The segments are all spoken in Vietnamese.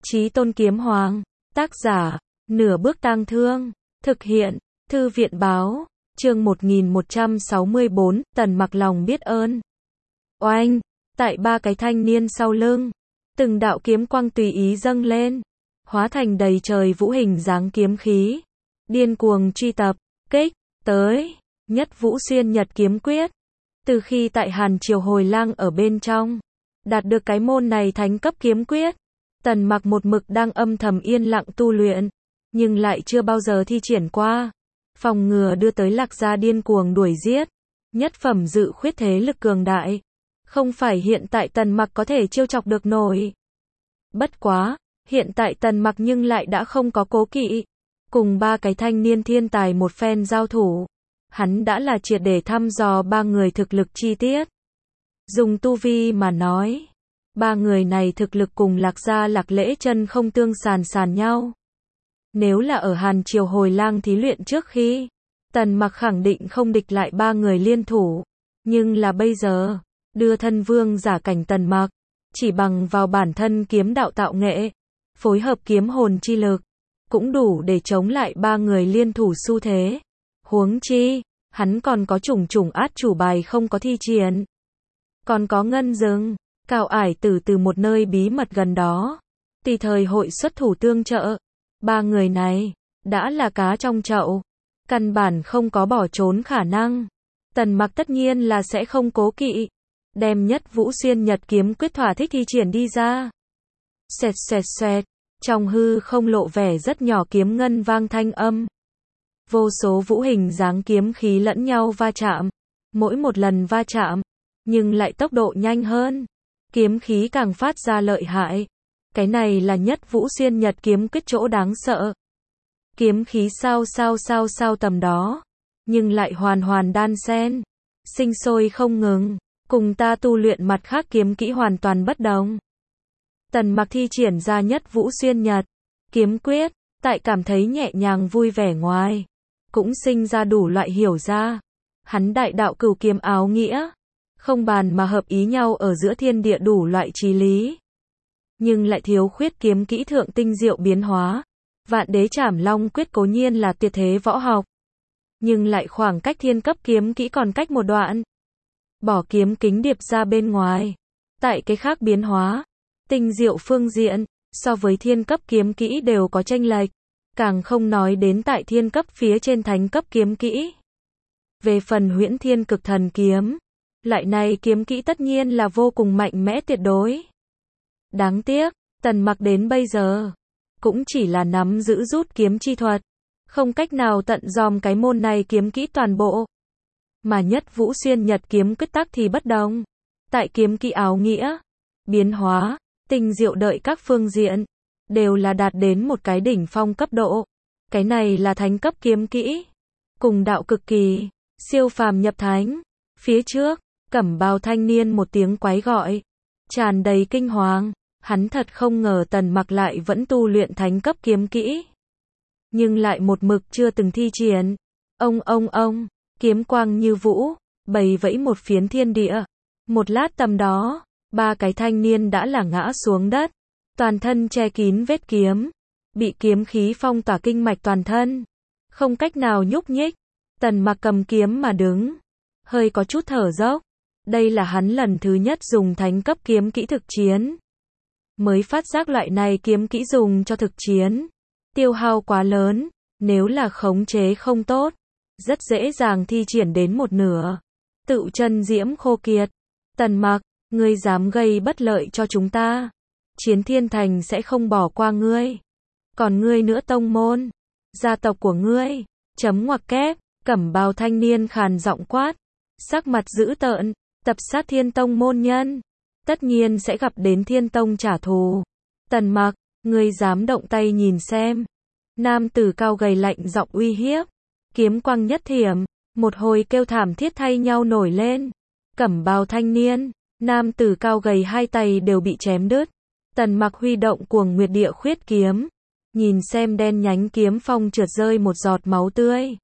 Chí Tôn Kiếm Hoàng. Tác giả, Nửa Bước Tang Thương. Thực hiện, Thư viện Báo. Chương 1164, Tần Mặc lòng biết ơn. Oanh, tại ba cái thanh niên sau lưng, từng đạo kiếm quang tùy ý dâng lên, hóa thành đầy trời vũ hình dáng kiếm khí, điên cuồng truy tập, kích tới. Nhất Vũ Xuyên Nhật Kiếm Quyết. Từ khi tại Hàn Triều Hồi Lang ở bên trong đạt được cái môn này thánh cấp kiếm quyết, Tần Mặc một mực đang âm thầm yên lặng tu luyện, nhưng lại chưa bao giờ thi triển qua, phòng ngừa đưa tới Lạc Gia điên cuồng đuổi giết. Nhất phẩm dự khuyết thế lực cường đại, không phải hiện tại Tần Mặc có thể trêu chọc được nổi. Bất quá, hiện tại Tần Mặc nhưng lại đã không có cố kỵ, cùng ba cái thanh niên thiên tài một phen giao thủ, hắn đã là triệt để thăm dò ba người thực lực chi tiết. Dùng tu vi mà nói, ba người này thực lực cùng Lạc Gia Lạc Lễ Chân không tương sàn nhau. Nếu là ở Hàn Triều Hồi Lang thí luyện trước khi, Tần Mặc khẳng định không địch lại ba người liên thủ, nhưng là bây giờ, đưa thân vương giả cảnh Tần Mặc, chỉ bằng vào bản thân kiếm đạo tạo nghệ, phối hợp kiếm hồn chi lực, cũng đủ để chống lại ba người liên thủ xu thế. Huống chi, hắn còn có chủng át chủ bài không có thi triển. Còn có Ngân Dừng, Cao Ải Tử từ một nơi bí mật gần đó, tùy thời hội xuất thủ tương trợ. Ba người này, đã là cá trong chậu, căn bản không có bỏ trốn khả năng. Tần Mặc tất nhiên là sẽ không cố kỵ, đem Nhất Vũ Xuyên Nhật Kiếm Quyết thỏa thích thi triển đi ra. Xoẹt xoẹt xoẹt, trong hư không lộ vẻ rất nhỏ kiếm ngân vang thanh âm. Vô số vũ hình dáng kiếm khí lẫn nhau va chạm, mỗi một lần va chạm, nhưng lại tốc độ nhanh hơn, kiếm khí càng phát ra lợi hại. Cái này là Nhất Vũ Xuyên Nhật Kiếm Quyết chỗ đáng sợ. Kiếm khí sao tầm đó, nhưng lại hoàn đan xen, sinh sôi không ngừng, cùng ta tu luyện mặt khác kiếm kỹ hoàn toàn bất đồng. Tần Mặc thi triển ra Nhất Vũ Xuyên Nhật Kiếm Quyết, tại cảm thấy nhẹ nhàng vui vẻ ngoài, cũng sinh ra đủ loại hiểu ra. Hắn đại đạo cửu kiếm áo nghĩa, không bàn mà hợp ý nhau ở giữa thiên địa đủ loại trí lý, nhưng lại thiếu khuyết kiếm kỹ thượng tinh diệu biến hóa. Vạn Đế Trảm Long Quyết cố nhiên là tuyệt thế võ học, nhưng lại khoảng cách thiên cấp kiếm kỹ còn cách một đoạn. Bỏ kiếm kính điệp ra bên ngoài, tại cái khác biến hóa, tinh diệu phương diện, so với thiên cấp kiếm kỹ đều có chênh lệch, càng không nói đến tại thiên cấp phía trên thánh cấp kiếm kỹ. Về phần Huyễn Thiên Cực Thần Kiếm, loại này kiếm kỹ tất nhiên là vô cùng mạnh mẽ tuyệt đối. Đáng tiếc, Tần Mặc đến bây giờ, cũng chỉ là nắm giữ rút kiếm chi thuật, không cách nào tận dòm cái môn này kiếm kỹ toàn bộ. Mà Nhất Vũ Xuyên Nhật Kiếm Quyết tắc thì bất đồng. Tại kiếm kỹ áo nghĩa, biến hóa, tinh diệu đợi các phương diện, đều là đạt đến một cái đỉnh phong cấp độ. Cái này là thánh cấp kiếm kỹ, cùng đạo cực kỳ, siêu phàm nhập thánh. Phía trước, Cẩm Bào thanh niên một tiếng quái gọi, tràn đầy kinh hoàng. Hắn thật không ngờ Tần Mặc lại vẫn tu luyện thánh cấp kiếm kỹ, nhưng lại một mực chưa từng thi triển. Ông, kiếm quang như vũ, bầy vẫy một phiến thiên địa. Một lát tầm đó, ba cái thanh niên đã là ngã xuống đất, toàn thân che kín vết kiếm, bị kiếm khí phong tỏa kinh mạch toàn thân, không cách nào nhúc nhích. Tần Mặc cầm kiếm mà đứng, hơi có chút thở dốc. Đây là hắn lần thứ nhất dùng thánh cấp kiếm kỹ thực chiến, mới phát giác loại này kiếm kỹ dùng cho thực chiến, tiêu hao quá lớn, nếu là khống chế không tốt, rất dễ dàng thi triển đến một nửa, tự chân diễm khô kiệt. Tần Mặc, ngươi dám gây bất lợi cho chúng ta, Chiến Thiên Thành sẽ không bỏ qua ngươi. Còn ngươi nữa tông môn, gia tộc của ngươi, chấm ngoặc kép, Cẩm Bào thanh niên khàn giọng quát, sắc mặt dữ tợn, tập sát Thiên Tông môn nhân, tất nhiên sẽ gặp đến Thiên Tông trả thù. Tần Mặc, ngươi dám động tay nhìn xem. Nam tử cao gầy lạnh giọng uy hiếp, kiếm quang nhất thiểm, một hồi kêu thảm thiết thay nhau nổi lên. Cẩm Bào thanh niên, nam tử cao gầy hai tay đều bị chém đứt. Tần Mặc huy động Cuồng Nguyệt Địa Khuyết kiếm, nhìn xem đen nhánh kiếm phong trượt rơi một giọt máu tươi.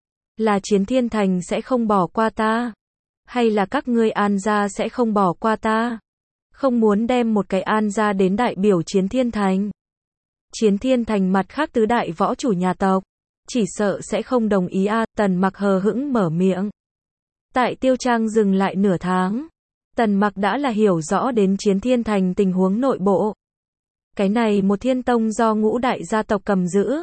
Là Chiến Thiên Thành sẽ không bỏ qua ta, hay là các ngươi An gia sẽ không bỏ qua ta? Không muốn đem một cái An gia đến đại biểu Chiến Thiên Thành, Chiến Thiên Thành mặt khác tứ đại võ chủ nhà tộc, chỉ sợ sẽ không đồng ý a. Tần Mặc hờ hững mở miệng. Tại Tiêu Trang dừng lại nửa tháng, Tần Mặc đã là hiểu rõ đến Chiến Thiên Thành tình huống nội bộ. Cái này một thiên tông do ngũ đại gia tộc cầm giữ,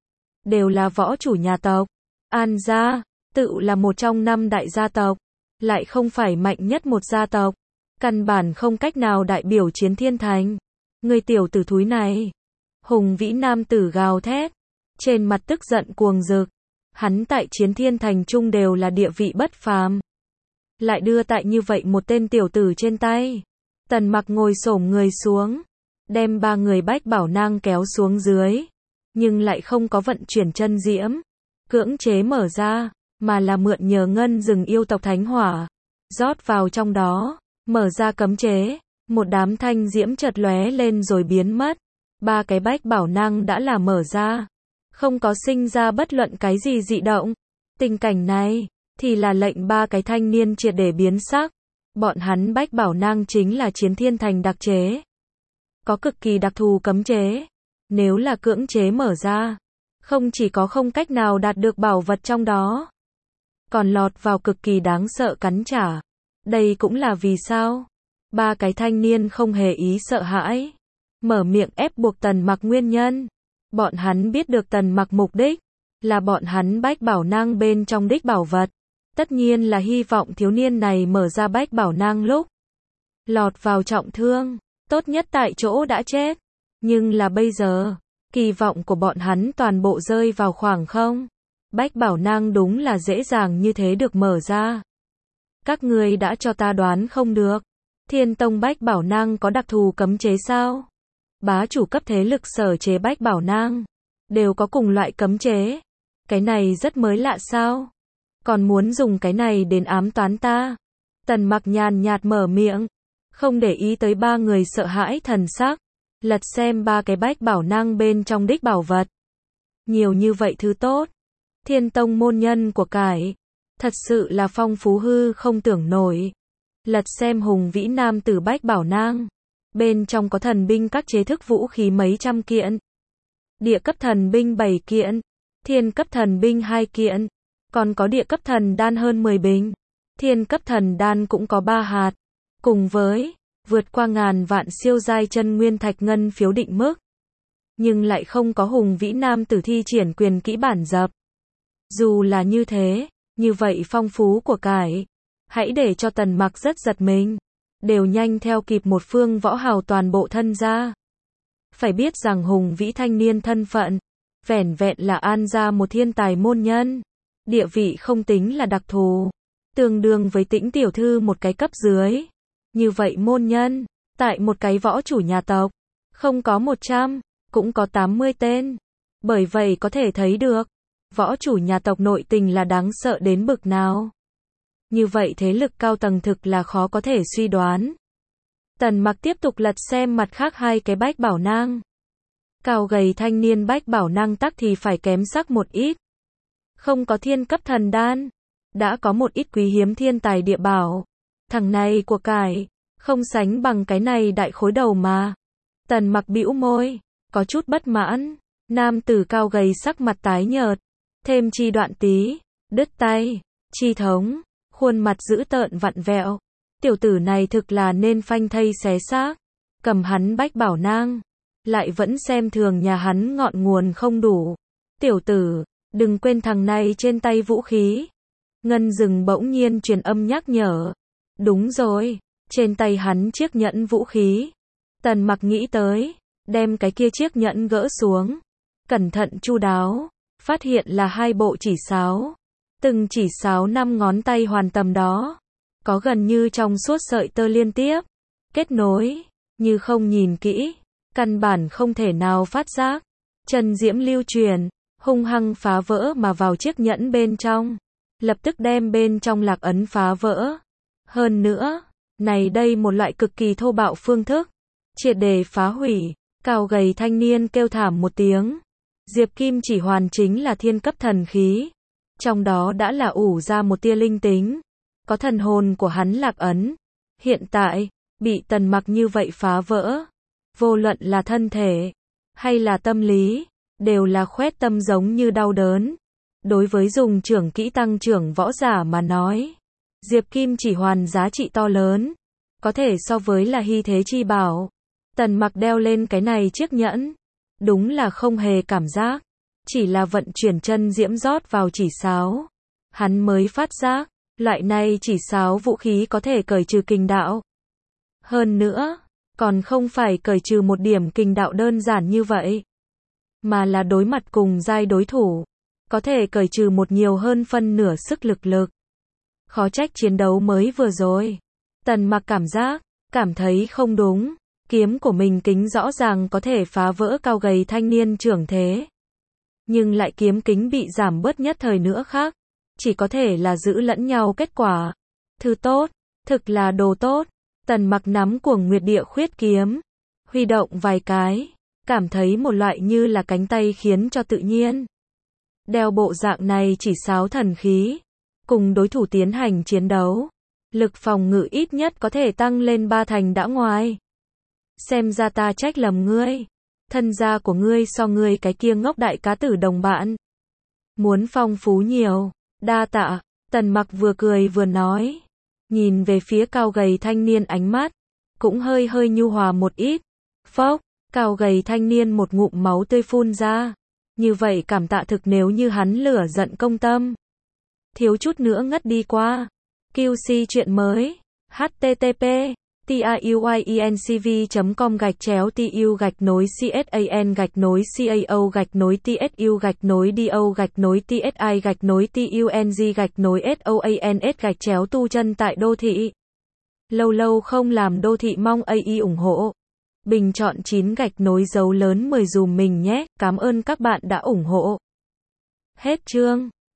đều là võ chủ nhà tộc. An gia, tự là một trong 5 đại gia tộc, lại không phải mạnh nhất một gia tộc, căn bản không cách nào đại biểu Chiến Thiên Thành. Người tiểu tử thúi này. Hùng vĩ nam tử gào thét, trên mặt tức giận cuồng rực. Hắn tại Chiến Thiên Thành trung đều là địa vị bất phàm, lại đưa tại như vậy một tên tiểu tử trên tay. Tần Mặc ngồi xổm người xuống, đem 3 người Bách Bảo Nang kéo xuống dưới, nhưng lại không có vận chuyển chân diễm, cưỡng chế mở ra, mà là mượn nhờ ngân rừng yêu tộc thánh hỏa, rót vào trong đó, mở ra cấm chế, một đám thanh diễm chợt lóe lên rồi biến mất. 3 cái Bách Bảo Nang đã là mở ra, không có sinh ra bất luận cái gì dị động. Tình cảnh này thì là lệnh 3 cái thanh niên triệt để biến sắc. Bọn hắn Bách Bảo Nang chính là Chiến Thiên Thành đặc chế, có cực kỳ đặc thù cấm chế. Nếu là cưỡng chế mở ra, không chỉ có không cách nào đạt được bảo vật trong đó, còn lọt vào cực kỳ đáng sợ cắn trả. Đây cũng là vì sao 3 cái thanh niên không hề ý sợ hãi, mở miệng ép buộc Tần Mặc nguyên nhân. Bọn hắn biết được Tần Mặc mục đích là bọn hắn Bách Bảo Nang bên trong đích bảo vật, tất nhiên là hy vọng thiếu niên này mở ra Bách Bảo Nang lúc lọt vào trọng thương, tốt nhất tại chỗ đã chết. Nhưng là bây giờ, kỳ vọng của bọn hắn toàn bộ rơi vào khoảng không. Bách Bảo Nang đúng là dễ dàng như thế được mở ra. Các ngươi đã cho ta đoán không được. Thiên Tông Bách Bảo Nang có đặc thù cấm chế sao? Bá chủ cấp thế lực sở chế Bách Bảo Nang đều có cùng loại cấm chế. Cái này rất mới lạ sao? Còn muốn dùng cái này đến ám toán ta? Tần Mặc nhàn nhạt mở miệng, không để ý tới 3 người sợ hãi thần sắc, lật xem 3 cái Bách Bảo Nang bên trong đích bảo vật. Nhiều như vậy thứ tốt. Thiên Tông môn nhân của cải, thật sự là phong phú hư không tưởng nổi. Lật xem hùng vĩ nam tử Bách Bảo Nang, bên trong có thần binh các chế thức vũ khí mấy trăm kiện, địa cấp thần binh 7 kiện, thiên cấp thần binh 2 kiện, còn có địa cấp thần đan hơn 10 bình, thiên cấp thần đan cũng có 3 hạt, cùng với vượt qua ngàn vạn siêu giai chân nguyên thạch ngân phiếu định mức. Nhưng lại không có hùng vĩ nam tử thi triển quyền kỹ bản dập. Dù là như thế, như vậy phong phú của cải, hãy để cho Tần Mặc rất giật mình, đều nhanh theo kịp một phương võ hào toàn bộ thân gia. Phải biết rằng hùng vĩ thanh niên thân phận, vẻn vẹn là An gia một thiên tài môn nhân, địa vị không tính là đặc thù, tương đương với Tĩnh tiểu thư một cái cấp dưới. Như vậy môn nhân, tại một cái võ chủ nhà tộc, không có 100, cũng có 80 tên. Bởi vậy có thể thấy được, võ chủ nhà tộc nội tình là đáng sợ đến bực nào. Như vậy thế lực cao tầng thực là khó có thể suy đoán. Tần Mặc tiếp tục lật xem mặt khác 2 cái Bách Bảo Nang. Cao gầy thanh niên Bách Bảo Nang tắc thì phải kém sắc một ít. Không có thiên cấp thần đan, đã có một ít quý hiếm thiên tài địa bảo. Thằng này của cải, không sánh bằng cái này đại khối đầu mà. Tần Mặc bĩu môi, có chút bất mãn. Nam tử cao gầy sắc mặt tái nhợt, thêm chi đoạn tí, đứt tay, chi thống, khuôn mặt dữ tợn vặn vẹo. Tiểu tử này thực là nên phanh thây xé xác. Cầm hắn Bách Bảo Nang, lại vẫn xem thường nhà hắn ngọn nguồn không đủ. Tiểu tử, đừng quên thằng này trên tay vũ khí. Ngân rừng bỗng nhiên truyền âm nhắc nhở. Đúng rồi, trên tay hắn chiếc nhẫn vũ khí. Tần Mặc nghĩ tới, đem cái kia chiếc nhẫn gỡ xuống, cẩn thận chu đáo, phát hiện là 2 bộ chỉ sáo. Từng chỉ sáo 5 ngón tay hoàn tầm đó, có gần như trong suốt sợi tơ liên tiếp kết nối, như không nhìn kỹ, căn bản không thể nào phát giác. Chân diễm lưu truyền, hung hăng phá vỡ mà vào chiếc nhẫn bên trong, lập tức đem bên trong lạc ấn phá vỡ. Hơn nữa, này đây một loại cực kỳ thô bạo phương thức, triệt để phá hủy. Cao gầy thanh niên kêu thảm một tiếng. Diệp Kim chỉ hoàn chính là thiên cấp thần khí, trong đó đã là ủ ra một tia linh tính, có thần hồn của hắn lạc ấn. Hiện tại, bị Tần Mặc như vậy phá vỡ, vô luận là thân thể, hay là tâm lý, đều là khoét tâm giống như đau đớn. Đối với dùng trưởng kỹ tăng trưởng võ giả mà nói, Diệp Kim chỉ hoàn giá trị to lớn, có thể so với là hy thế chi bảo. Tần Mặc đeo lên cái này chiếc nhẫn, đúng là không hề cảm giác, chỉ là vận chuyển chân diễm rót vào chỉ sáo, hắn mới phát giác, loại này chỉ sáo vũ khí có thể cởi trừ kình đạo. Hơn nữa, còn không phải cởi trừ một điểm kình đạo đơn giản như vậy, mà là đối mặt cùng giai đối thủ, có thể cởi trừ một nhiều hơn phân nửa sức lực. Khó trách chiến đấu mới vừa rồi, Tần Mặc cảm thấy không đúng, kiếm của mình kính rõ ràng có thể phá vỡ cao gầy thanh niên trưởng thế. Nhưng lại kiếm kính bị giảm bớt nhất thời nữa khác, chỉ có thể là giữ lẫn nhau kết quả. Thứ tốt, thực là đồ tốt. Tần Mặc nắm Cuồng Nguyệt Địa Khuyết kiếm, huy động vài cái, cảm thấy một loại như là cánh tay khiến cho tự nhiên. Đeo bộ dạng này chỉ sáo thần khí, cùng đối thủ tiến hành chiến đấu, lực phòng ngự ít nhất có thể tăng lên 3 thành đã ngoài. Xem ra ta trách lầm ngươi, thân gia của ngươi so ngươi cái kia ngốc đại cá tử đồng bạn muốn phong phú nhiều, đa tạ. Tần Mặc vừa cười vừa nói, nhìn về phía cao gầy thanh niên, ánh mắt cũng hơi nhu hòa một ít. Phốc, cao gầy thanh niên một ngụm máu tươi phun ra. Như vậy cảm tạ thực, nếu như hắn lửa giận công tâm, thiếu chút nữa ngất đi qua. QC chuyện mới. http tuyen.com/TU-CSAN-TSU-TSI-TUNG-TUNG/SOANS tại đô thị. Lâu không làm đô thị, mong AI ủng hộ. Bình chọn 9 dấu lớn 10 dùm mình nhé. Cảm ơn các bạn đã ủng hộ. Hết chương.